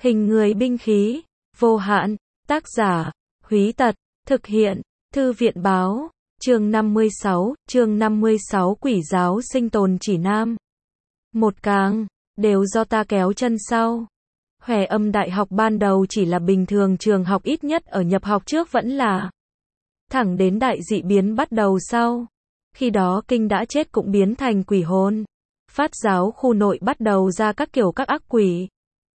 Hình người binh khí, vô hạn, tác giả, Húy Tật, thực hiện, Thư viện báo, chương 56, Quỷ giáo sinh tồn chỉ nam. Một càng, đều do ta kéo chân sau. Hòe Âm Đại học ban đầu chỉ là bình thường trường học, ít nhất ở nhập học trước vẫn là. Thẳng đến đại dị biến bắt đầu sau. Khi đó kinh đã chết cũng biến thành quỷ hồn. Phát giáo khu nội bắt đầu ra các kiểu các ác quỷ.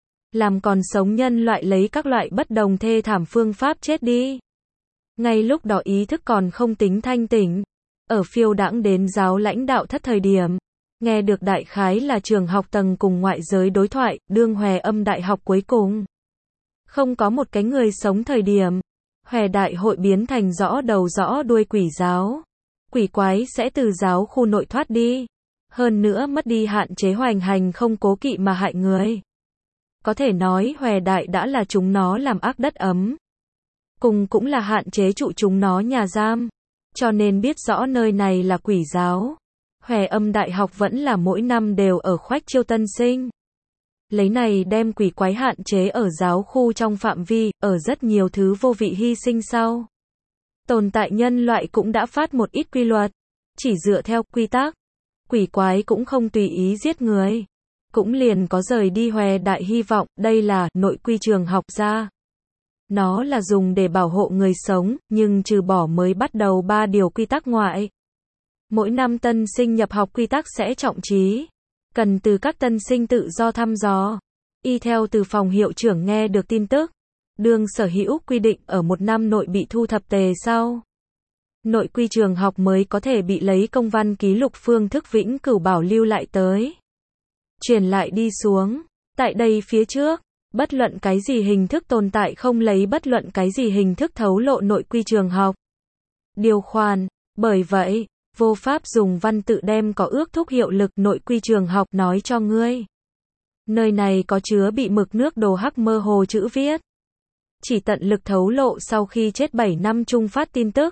Làm còn sống nhân loại lấy các loại bất đồng thê thảm phương pháp chết đi. Ngay lúc đó ý thức còn không tính thanh tỉnh. Ở phiêu đãng đến giáo lãnh đạo thất thời điểm. Nghe được đại khái là trường học tầng cùng ngoại giới đối thoại, đương Hòe Âm Đại học cuối cùng. Không có một cái người sống thời điểm. Hòe Đại hội biến thành rõ đầu rõ đuôi quỷ giáo. Quỷ quái sẽ từ giáo khu nội thoát đi. Hơn nữa mất đi hạn chế hoành hành không cố kỵ mà hại người. Có thể nói Hòe Đại đã là chúng nó làm ác đất ấm. Cùng cũng là hạn chế trụ chúng nó nhà giam. Cho nên biết rõ nơi này là quỷ giáo. Hòe Âm Đại học vẫn là mỗi năm đều ở khoách chiêu tân sinh. Lấy này đem quỷ quái hạn chế ở giáo khu trong phạm vi, ở rất nhiều thứ vô vị hy sinh sau. Tồn tại nhân loại cũng đã phát một ít quy luật. Chỉ dựa theo quy tắc. Quỷ quái cũng không tùy ý giết người. Cũng liền có rời đi Hòe Đại hy vọng, đây là nội quy trường học ra. Nó là dùng để bảo hộ người sống, nhưng trừ bỏ mới bắt đầu 3 điều quy tắc ngoại. Mỗi năm tân sinh nhập học quy tắc sẽ trọng trí. Cần từ các tân sinh tự do thăm dò. Y theo từ phòng hiệu trưởng nghe được tin tức. Đương sở hữu quy định ở một năm nội bị thu thập tề sau. Nội quy trường học mới có thể bị lấy công văn ký lục phương thức vĩnh cửu bảo lưu lại tới. Truyền lại đi xuống. Tại đây phía trước, bất luận cái gì hình thức tồn tại không lấy bất luận cái gì hình thức thấu lộ nội quy trường học. Điều khoản, bởi vậy, vô pháp dùng văn tự đem có ước thúc hiệu lực nội quy trường học nói cho ngươi. Nơi này có chứa bị mực nước đồ hắc mơ hồ chữ viết. Chỉ tận lực thấu lộ sau khi chết 7 năm chung phát tin tức.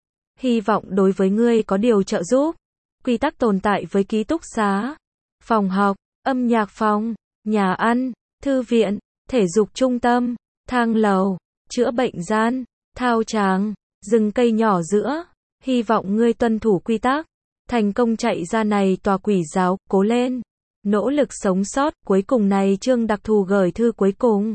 Hy vọng đối với ngươi có điều trợ giúp. Quy tắc tồn tại với ký túc xá, phòng học, âm nhạc phòng, nhà ăn, thư viện, thể dục trung tâm, thang lầu, chữa bệnh gian, thao tràng, rừng cây nhỏ giữa. Hy vọng ngươi tuân thủ quy tắc. Thành công chạy ra này tòa quỷ giáo, cố lên. Nỗ lực sống sót, cuối cùng này chương đặc thù gửi thư cuối cùng.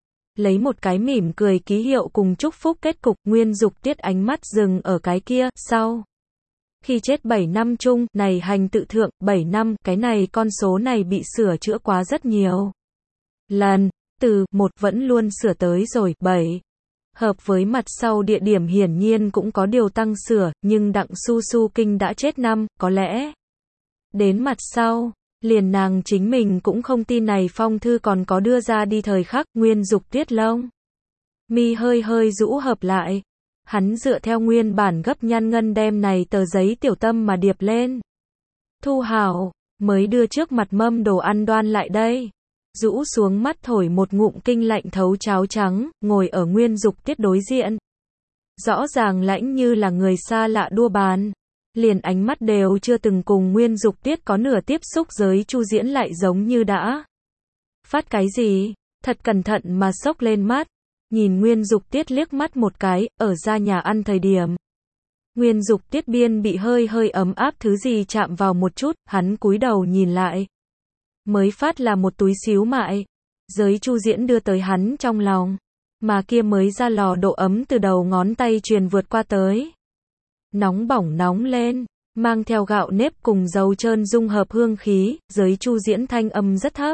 Lấy một cái mỉm cười ký hiệu cùng chúc phúc kết cục, Nguyên Dục Tiết ánh mắt dừng ở cái kia, sau. Khi chết 7 năm chung, này hành tự thượng, 7 năm, cái này con số này bị sửa chữa quá rất nhiều. Lần, từ 1 vẫn luôn sửa tới rồi, 7. Hợp với mặt sau địa điểm hiển nhiên cũng có điều tăng sửa, nhưng Đặng Su Su Kinh đã chết năm, có lẽ. Đến mặt sau, liền nàng chính mình cũng không tin này phong thư còn có đưa ra đi thời khắc, Nguyên Dục Tiết lông. Mi hơi hơi rũ hợp lại. Hắn dựa theo nguyên bản gấp nhăn ngân đem này tờ giấy tiểu tâm mà điệp lên. Thu hảo, mới đưa trước mặt mâm đồ ăn đoan lại đây. Rũ xuống mắt thổi một ngụm kinh lạnh thấu cháo trắng, ngồi ở Nguyên Dục Tiết đối diện. Rõ ràng lãnh như là người xa lạ đua bàn. Liền ánh mắt đều chưa từng cùng Nguyên Dục Tiết có nửa tiếp xúc giới Chu Diễn lại giống như đã. Phát cái gì? Thật cẩn thận mà xốc lên mắt. Nhìn Nguyên Dục Tiết liếc mắt một cái, ở ra nhà ăn thời điểm. Nguyên Dục Tiết biên bị hơi hơi ấm áp thứ gì chạm vào một chút, hắn cúi đầu nhìn lại. Mới phát là một túi xíu mại. Giới Chu Diễn đưa tới hắn trong lòng. Mà kia mới ra lò độ ấm từ đầu ngón tay truyền vượt qua tới. Nóng bỏng nóng lên, mang theo gạo nếp cùng dầu trơn dung hợp hương khí, giới Chu Diễn thanh âm rất thấp.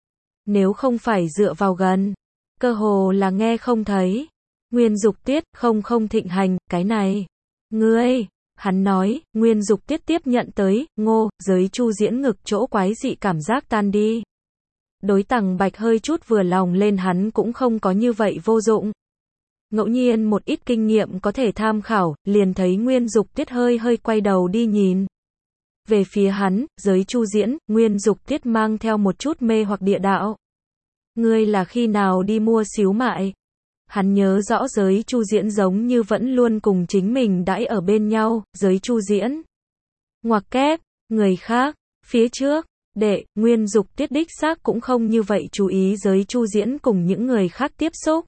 Nếu không phải dựa vào gần, cơ hồ là nghe không thấy. Nguyên Dục Tiết, không thịnh hành, cái này. Ngươi, hắn nói, Nguyên Dục Tiết tiếp nhận tới, ngô, giới Chu Diễn ngực chỗ quái dị cảm giác tan đi. Đối Tằng Bạch hơi chút vừa lòng lên hắn cũng không có như vậy vô dụng. Ngẫu nhiên một ít kinh nghiệm có thể tham khảo, liền thấy Nguyên Dục Tiết hơi hơi quay đầu đi nhìn. Về phía hắn, giới Chu Diễn, Nguyên Dục Tiết mang theo một chút mê hoặc địa đạo. Ngươi là khi nào đi mua xíu mại? Hắn nhớ rõ giới Chu Diễn giống như vẫn luôn cùng chính mình đãi ở bên nhau, giới Chu Diễn. Ngoặc kép, người khác, phía trước, đệ, Nguyên Dục Tiết đích xác cũng không như vậy chú ý giới Chu Diễn cùng những người khác tiếp xúc.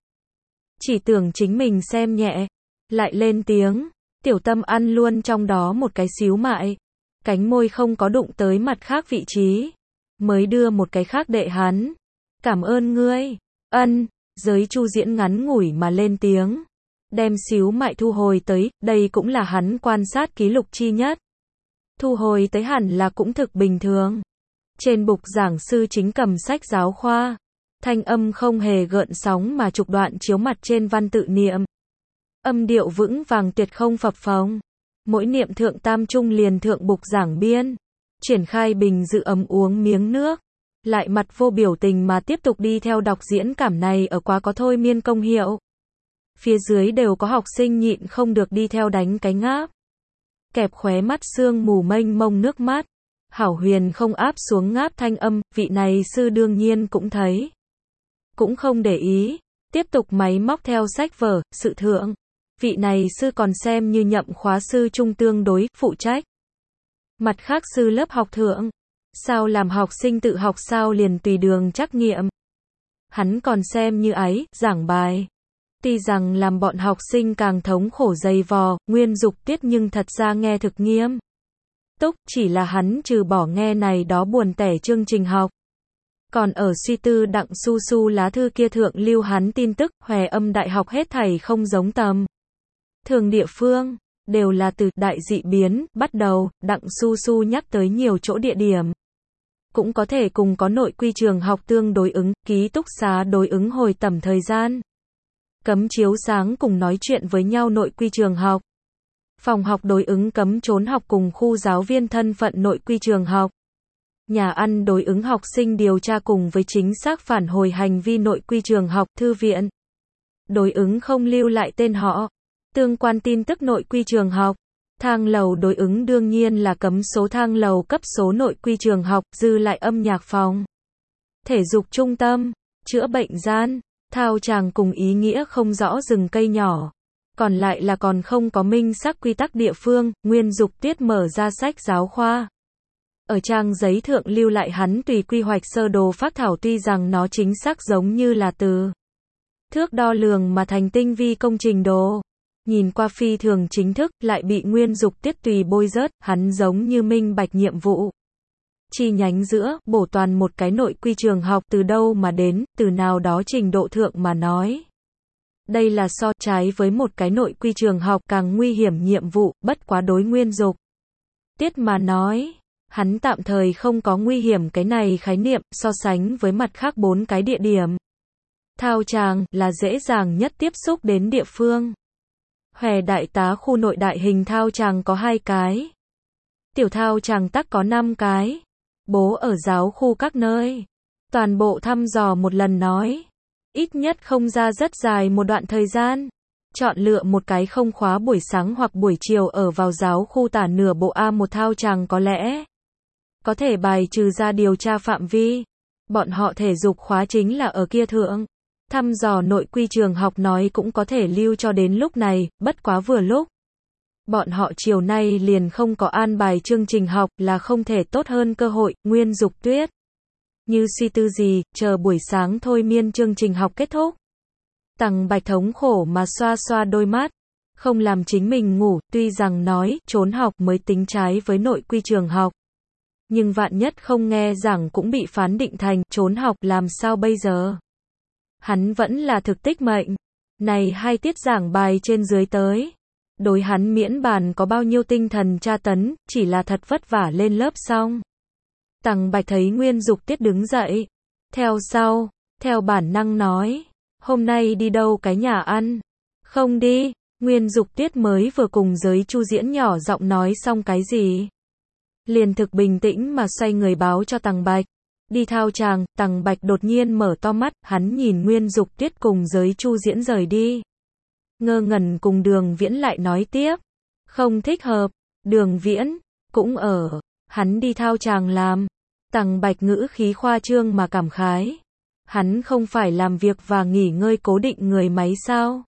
Chỉ tưởng chính mình xem nhẹ, lại lên tiếng, tiểu tâm ăn luôn trong đó một cái xíu mại. Cánh môi không có đụng tới mặt khác vị trí, mới đưa một cái khác đệ hắn. Cảm ơn ngươi. Ân, giới Chu Diễn ngắn ngủi mà lên tiếng. Đem xíu mại thu hồi tới, đây cũng là hắn quan sát ký lục chi nhất. Thu hồi tới hẳn là cũng thực bình thường. Trên bục giảng sư chính cầm sách giáo khoa. Thanh âm không hề gợn sóng mà trục đoạn chiếu mặt trên văn tự niệm. Âm điệu vững vàng tuyệt không phập phồng. Mỗi niệm thượng tam trung liền thượng bục giảng biên. Triển khai bình dự ấm uống miếng nước. Lại mặt vô biểu tình mà tiếp tục đi theo đọc diễn cảm này ở quá có thôi miên công hiệu. Phía dưới đều có học sinh nhịn không được đi theo đánh cái ngáp. Kẹp khóe mắt sương mù mênh mông nước mắt. Hảo Huyền không áp xuống ngáp thanh âm, vị này sư đương nhiên cũng thấy. Cũng không để ý, tiếp tục máy móc theo sách vở, sự thượng. Vị này sư còn xem như nhậm khóa sư trung tương đối, phụ trách. Mặt khác sư lớp học thượng. Sao làm học sinh tự học sao liền tùy đường trắc nghiệm. Hắn còn xem như ấy, giảng bài. Tuy rằng làm bọn học sinh càng thống khổ dày vò, Nguyên Dục Tiết nhưng thật ra nghe thực nghiêm túc, chỉ là hắn trừ bỏ nghe này đó buồn tẻ chương trình học. Còn ở suy tư đặng su su lá thư kia thượng lưu hắn tin tức, Hòe Âm Đại học hết thảy không giống tầm thường địa phương, đều là từ đại dị biến bắt đầu, đặng su su nhắc tới nhiều chỗ địa điểm. Cũng có thể cùng có nội quy trường học tương đối ứng, ký túc xá đối ứng hồi tầm thời gian. Cấm chiếu sáng cùng nói chuyện với nhau nội quy trường học. Phòng học đối ứng cấm trốn học cùng khu giáo viên thân phận nội quy trường học. Nhà ăn đối ứng học sinh điều tra cùng với chính xác phản hồi hành vi nội quy trường học, thư viện. Đối ứng không lưu lại tên họ. Tương quan tin tức nội quy trường học. Thang lầu đối ứng đương nhiên là cấm số thang lầu cấp số nội quy trường học, dư lại âm nhạc phòng. Thể dục trung tâm, chữa bệnh gian, thao tràng cùng ý nghĩa không rõ rừng cây nhỏ. Còn lại là còn không có minh xác quy tắc địa phương, Nguyên Dục Tiết mở ra sách giáo khoa. Ở trang giấy thượng lưu lại hắn tùy quy hoạch sơ đồ phác thảo tuy rằng nó chính xác giống như là từ thước đo lường mà thành tinh vi công trình đồ. Nhìn qua phi thường chính thức, lại bị Nguyên Dục Tiết tùy bôi rớt, hắn giống như minh bạch nhiệm vụ. Chi nhánh giữa, bổ toàn một cái nội quy trường học từ đâu mà đến, từ nào đó trình độ thượng mà nói. Đây là so trái với một cái nội quy trường học càng nguy hiểm nhiệm vụ, bất quá đối Nguyên Dục Tiết mà nói. Hắn tạm thời không có nguy hiểm cái này khái niệm, so sánh với mặt khác 4 cái địa điểm. Thao tràng, là dễ dàng nhất tiếp xúc đến địa phương. Hòe đại tá khu nội đại hình thao tràng có 2 cái. Tiểu thao tràng tắc có 5 cái. Bố ở giáo khu các nơi. Toàn bộ thăm dò một lần nói. Ít nhất không ra rất dài một đoạn thời gian. Chọn lựa một cái không khóa buổi sáng hoặc buổi chiều ở vào giáo khu tả nửa bộ A1 thao tràng có lẽ có thể bài trừ ra điều tra phạm vi. Bọn họ thể dục khóa chính là ở kia thượng. Thăm dò nội quy trường học nói cũng có thể lưu cho đến lúc này, bất quá vừa lúc. Bọn họ chiều nay liền không có an bài chương trình học là không thể tốt hơn cơ hội, Nguyên Dục Tuyết. Như suy tư gì, chờ buổi sáng thôi miên chương trình học kết thúc. Tằng Bạch thống khổ mà xoa xoa đôi mắt. Không làm chính mình ngủ, tuy rằng nói, trốn học mới tính trái với nội quy trường học. Nhưng vạn nhất không nghe giảng cũng bị phán định thành trốn học làm sao bây giờ? Hắn vẫn là thực tích mệnh. Này 2 tiết giảng bài trên dưới tới. Đối hắn miễn bàn có bao nhiêu tinh thần tra tấn, chỉ là thật vất vả lên lớp xong. Tằng Bạch thấy Nguyên Dục Tiết đứng dậy. Theo sau, theo bản năng nói. Hôm nay đi đâu cái nhà ăn? Không đi. Nguyên Dục Tiết mới vừa cùng giới Chu Diễn nhỏ giọng nói xong cái gì. Liền thực bình tĩnh mà xoay người báo cho Tằng Bạch. Đi thao tràng, Tằng Bạch đột nhiên mở to mắt, hắn nhìn Nguyên Dục Tiết cùng giới Chu Diễn rời đi. Ngơ ngẩn cùng Đường Viễn lại nói tiếp. Không thích hợp, Đường Viễn, cũng ở, hắn đi thao tràng làm. Tằng Bạch ngữ khí khoa trương mà cảm khái. Hắn không phải làm việc và nghỉ ngơi cố định người máy sao?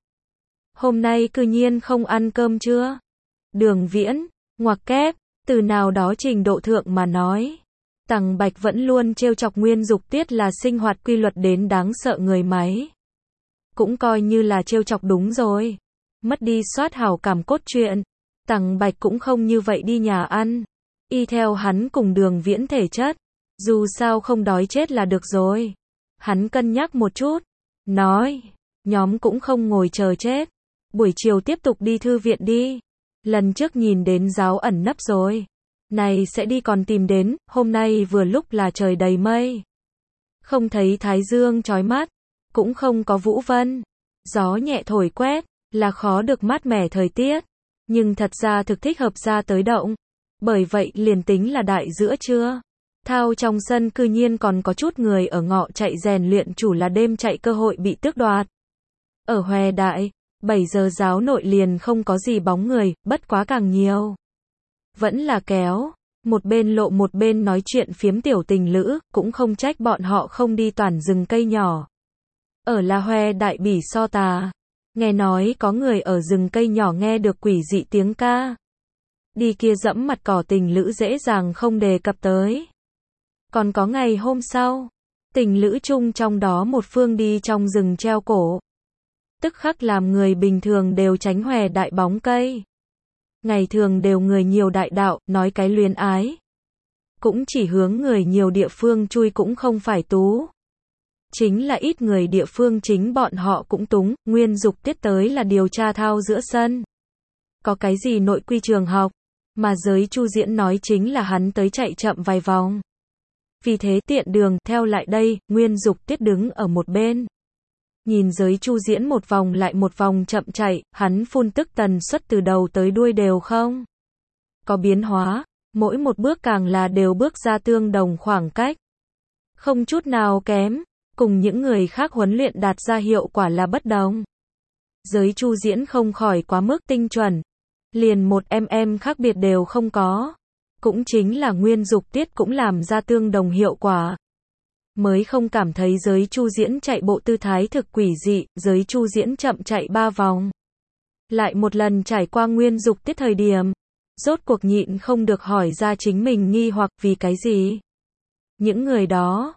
Hôm nay cư nhiên không ăn cơm chưa? Đường Viễn, ngoặc kép, từ nào đó trình độ thượng mà nói. Tằng Bạch vẫn luôn trêu chọc Nguyên Dục Tiết là sinh hoạt quy luật đến đáng sợ người máy. Cũng coi như là trêu chọc đúng rồi. Mất đi soát hảo cảm cốt truyện. Tằng Bạch cũng không như vậy đi nhà ăn. Y theo hắn cùng Đường Viễn thể chất. Dù sao không đói chết là được rồi. Hắn cân nhắc một chút. Nói. Nhóm cũng không ngồi chờ chết. Buổi chiều tiếp tục đi thư viện đi. Lần trước nhìn đến giáo ẩn nấp rồi. Này sẽ đi còn tìm đến. Hôm nay vừa lúc là trời đầy mây. Không thấy thái dương chói mắt. Cũng không có vũ vân. Gió nhẹ thổi quét. Là khó được mát mẻ thời tiết. Nhưng thật ra thực thích hợp ra tới động. Bởi vậy liền tính là đại giữa trưa. Thao trong sân cư nhiên còn có chút người ở ngọ chạy rèn luyện chủ là đêm chạy cơ hội bị tước đoạt. Ở Hòe Đại, 7 giờ giáo nội liền không có gì bóng người, bất quá càng nhiều. Vẫn là kéo. Một bên lộ một bên nói chuyện phiếm tiểu tình lữ, cũng không trách bọn họ không đi toàn rừng cây nhỏ. Ở là Hòe Đại bỉ so tà. Nghe nói có người ở rừng cây nhỏ nghe được quỷ dị tiếng ca. Đi kia dẫm mặt cỏ tình lữ dễ dàng không đề cập tới. Còn có ngày hôm sau, tình lữ chung trong đó một phương đi trong rừng treo cổ. Tức khắc làm người bình thường đều tránh Hòe Đại bóng cây. Ngày thường đều người nhiều đại đạo, nói cái luyến ái. Cũng chỉ hướng người nhiều địa phương chui cũng không phải tú. Chính là ít người địa phương chính bọn họ cũng túng, Nguyên Dục Tiết tới là điều tra thao giữa sân. Có cái gì nội quy trường học, mà giới Chu Diễn nói chính là hắn tới chạy chậm vài vòng. Vì thế tiện đường, theo lại đây, Nguyên Dục Tiết đứng ở một bên. Nhìn giới Chu Diễn một vòng lại một vòng chậm chạy, hắn phun tức tần suất từ đầu tới đuôi đều không có biến hóa, mỗi một bước càng là đều bước ra tương đồng khoảng cách. Không chút nào kém, cùng những người khác huấn luyện đạt ra hiệu quả là bất đồng. Giới Chu Diễn không khỏi quá mức tinh chuẩn, liền một khác biệt đều không có. Cũng chính là Nguyên Dục Tiết cũng làm ra tương đồng hiệu quả. Mới không cảm thấy giới Chu Diễn chạy bộ tư thái thực quỷ dị, giới Chu Diễn chậm chạy 3 vòng. Lại một lần trải qua Nguyên Dục Tiết thời điểm, rốt cuộc nhịn không được hỏi ra chính mình nghi hoặc vì cái gì. Những người đó,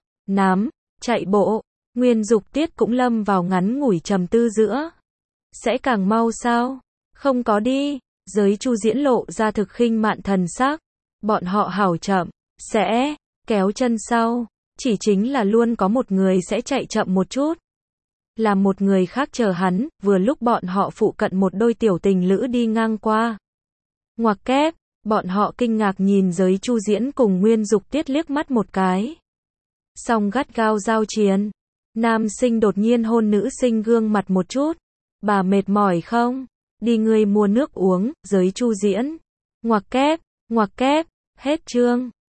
chạy bộ, Nguyên Dục Tiết cũng lâm vào ngắn ngủi trầm tư giữa. Sẽ càng mau sao? Không có đi, giới Chu Diễn lộ ra thực khinh mạn thần sắc. Bọn họ hảo chậm, sẽ kéo chân sau. Chỉ chính là luôn có một người sẽ chạy chậm một chút. Là một người khác chờ hắn, vừa lúc bọn họ phụ cận một đôi tiểu tình lữ đi ngang qua. Ngoặc kép, bọn họ kinh ngạc nhìn giới Chu Diễn cùng Nguyên Dục Tiết liếc mắt một cái. Xong gắt gao giao chiến. Nam sinh đột nhiên hôn nữ sinh gương mặt một chút. Bà mệt mỏi không? Đi ngươi mua nước uống, giới Chu Diễn. Ngoặc kép, hết chương.